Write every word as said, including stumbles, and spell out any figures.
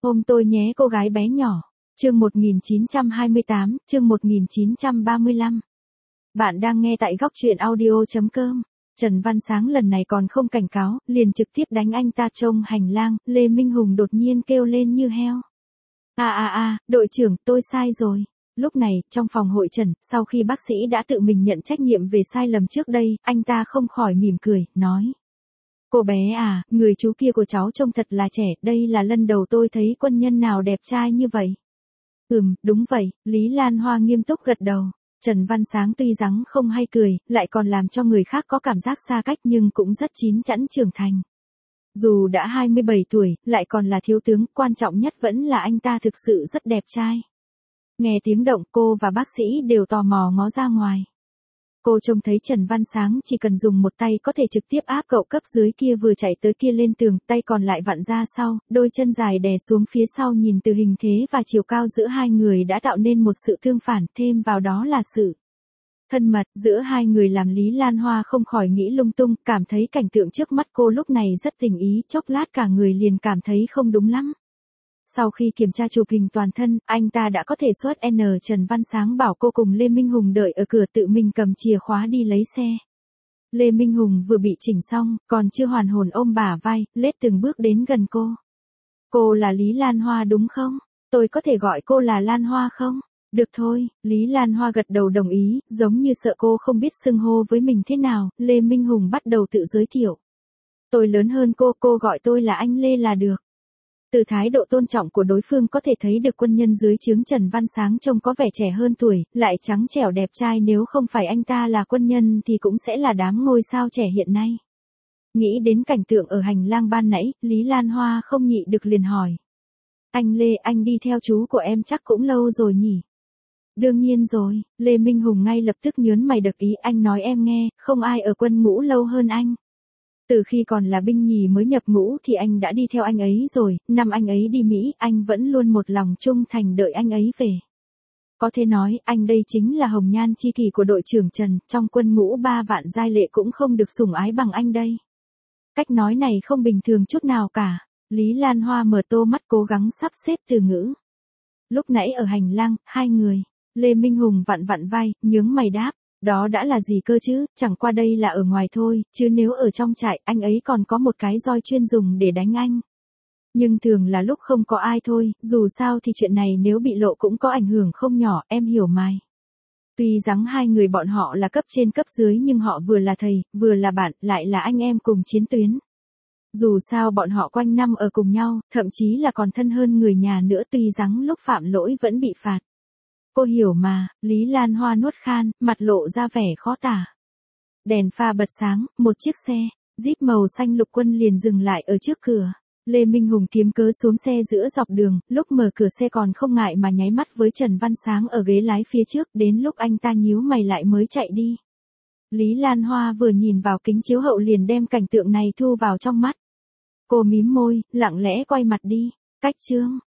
Ôm tôi nhé cô gái bé nhỏ. Chương một nghìn chín trăm hai mươi tám, chương một nghìn chín trăm ba mươi lăm. Bạn đang nghe tại góc truyện audio chấm com. Trần Văn Sáng lần này còn không cảnh cáo, liền trực tiếp đánh anh ta trong hành lang. Lê Minh Hùng đột nhiên kêu lên như heo. À à à, đội trưởng, tôi sai rồi. Lúc này, trong phòng hội trần, sau khi bác sĩ đã tự mình nhận trách nhiệm về sai lầm trước đây, anh ta không khỏi mỉm cười, nói. Cô bé à, người chú kia của cháu trông thật là trẻ, đây là lần đầu tôi thấy quân nhân nào đẹp trai như vậy. Ừm, đúng vậy, Lý Lan Hoa nghiêm túc gật đầu. Trần Văn Sáng tuy rằng không hay cười, lại còn làm cho người khác có cảm giác xa cách nhưng cũng rất chín chắn trưởng thành. Dù đã hai mươi bảy tuổi, lại còn là thiếu tướng, quan trọng nhất vẫn là anh ta thực sự rất đẹp trai. Nghe tiếng động cô và bác sĩ đều tò mò ngó ra ngoài. Cô trông thấy Trần Văn Sáng chỉ cần dùng một tay có thể trực tiếp áp cậu cấp dưới kia vừa chạy tới kia lên tường, tay còn lại vặn ra sau, đôi chân dài đè xuống phía sau nhìn từ hình thế và chiều cao giữa hai người đã tạo nên một sự tương phản, thêm vào đó là sự thân mật giữa hai người làm Lý Lan Hoa không khỏi nghĩ lung tung, cảm thấy cảnh tượng trước mắt cô lúc này rất tình ý, chốc lát cả người liền cảm thấy không đúng lắm. Sau khi kiểm tra chụp hình toàn thân, anh ta đã có thể xuất N. Trần Văn Sáng bảo cô cùng Lê Minh Hùng đợi ở cửa tự mình cầm chìa khóa đi lấy xe. Lê Minh Hùng vừa bị chỉnh xong, còn chưa hoàn hồn ôm bả vai, lết từng bước đến gần cô. Cô là Lý Lan Hoa đúng không? Tôi có thể gọi cô là Lan Hoa không? Được thôi, Lý Lan Hoa gật đầu đồng ý, giống như sợ cô không biết xưng hô với mình thế nào, Lê Minh Hùng bắt đầu tự giới thiệu. Tôi lớn hơn cô, cô gọi tôi là anh Lê là được. Từ thái độ tôn trọng của đối phương có thể thấy được quân nhân dưới trướng Trần Văn Sáng trông có vẻ trẻ hơn tuổi, lại trắng trẻo đẹp trai, nếu không phải anh ta là quân nhân thì cũng sẽ là đám ngôi sao trẻ hiện nay. Nghĩ đến cảnh tượng ở hành lang ban nãy, Lý Lan Hoa không nhịn được liền hỏi. Anh Lê, anh đi theo chú của em chắc cũng lâu rồi nhỉ? Đương nhiên rồi, Lê Minh Hùng ngay lập tức nhớn mày đập ý, anh nói em nghe, không ai ở quân ngũ lâu hơn anh. Từ khi còn là binh nhì mới nhập ngũ thì anh đã đi theo anh ấy rồi, năm anh ấy đi Mỹ, anh vẫn luôn một lòng trung thành đợi anh ấy về. Có thể nói, anh đây chính là hồng nhan chi kỷ của đội trưởng Trần, trong quân ngũ ba vạn giai lệ cũng không được sủng ái bằng anh đây. Cách nói này không bình thường chút nào cả, Lý Lan Hoa mở to mắt cố gắng sắp xếp từ ngữ. Lúc nãy ở hành lang, hai người, Lê Minh Hùng vặn vặn vai, nhướng mày đáp. Đó đã là gì cơ chứ, chẳng qua đây là ở ngoài thôi, chứ nếu ở trong trại, anh ấy còn có một cái roi chuyên dùng để đánh anh. Nhưng thường là lúc không có ai thôi, dù sao thì chuyện này nếu bị lộ cũng có ảnh hưởng không nhỏ, em hiểu mai. Tuy rằng hai người bọn họ là cấp trên cấp dưới nhưng họ vừa là thầy, vừa là bạn, lại là anh em cùng chiến tuyến. Dù sao bọn họ quanh năm ở cùng nhau, thậm chí là còn thân hơn người nhà nữa, tuy rằng lúc phạm lỗi vẫn bị phạt. Cô hiểu mà, Lý Lan Hoa nuốt khan, mặt lộ ra vẻ khó tả. Đèn pha bật sáng, một chiếc xe, Jeep màu xanh lục quân liền dừng lại ở trước cửa. Lê Minh Hùng kiếm cớ xuống xe giữa dọc đường, lúc mở cửa xe còn không ngại mà nháy mắt với Trần Văn Sáng ở ghế lái phía trước, đến lúc anh ta nhíu mày lại mới chạy đi. Lý Lan Hoa vừa nhìn vào kính chiếu hậu liền đem cảnh tượng này thu vào trong mắt. Cô mím môi, lặng lẽ quay mặt đi. Cách chương,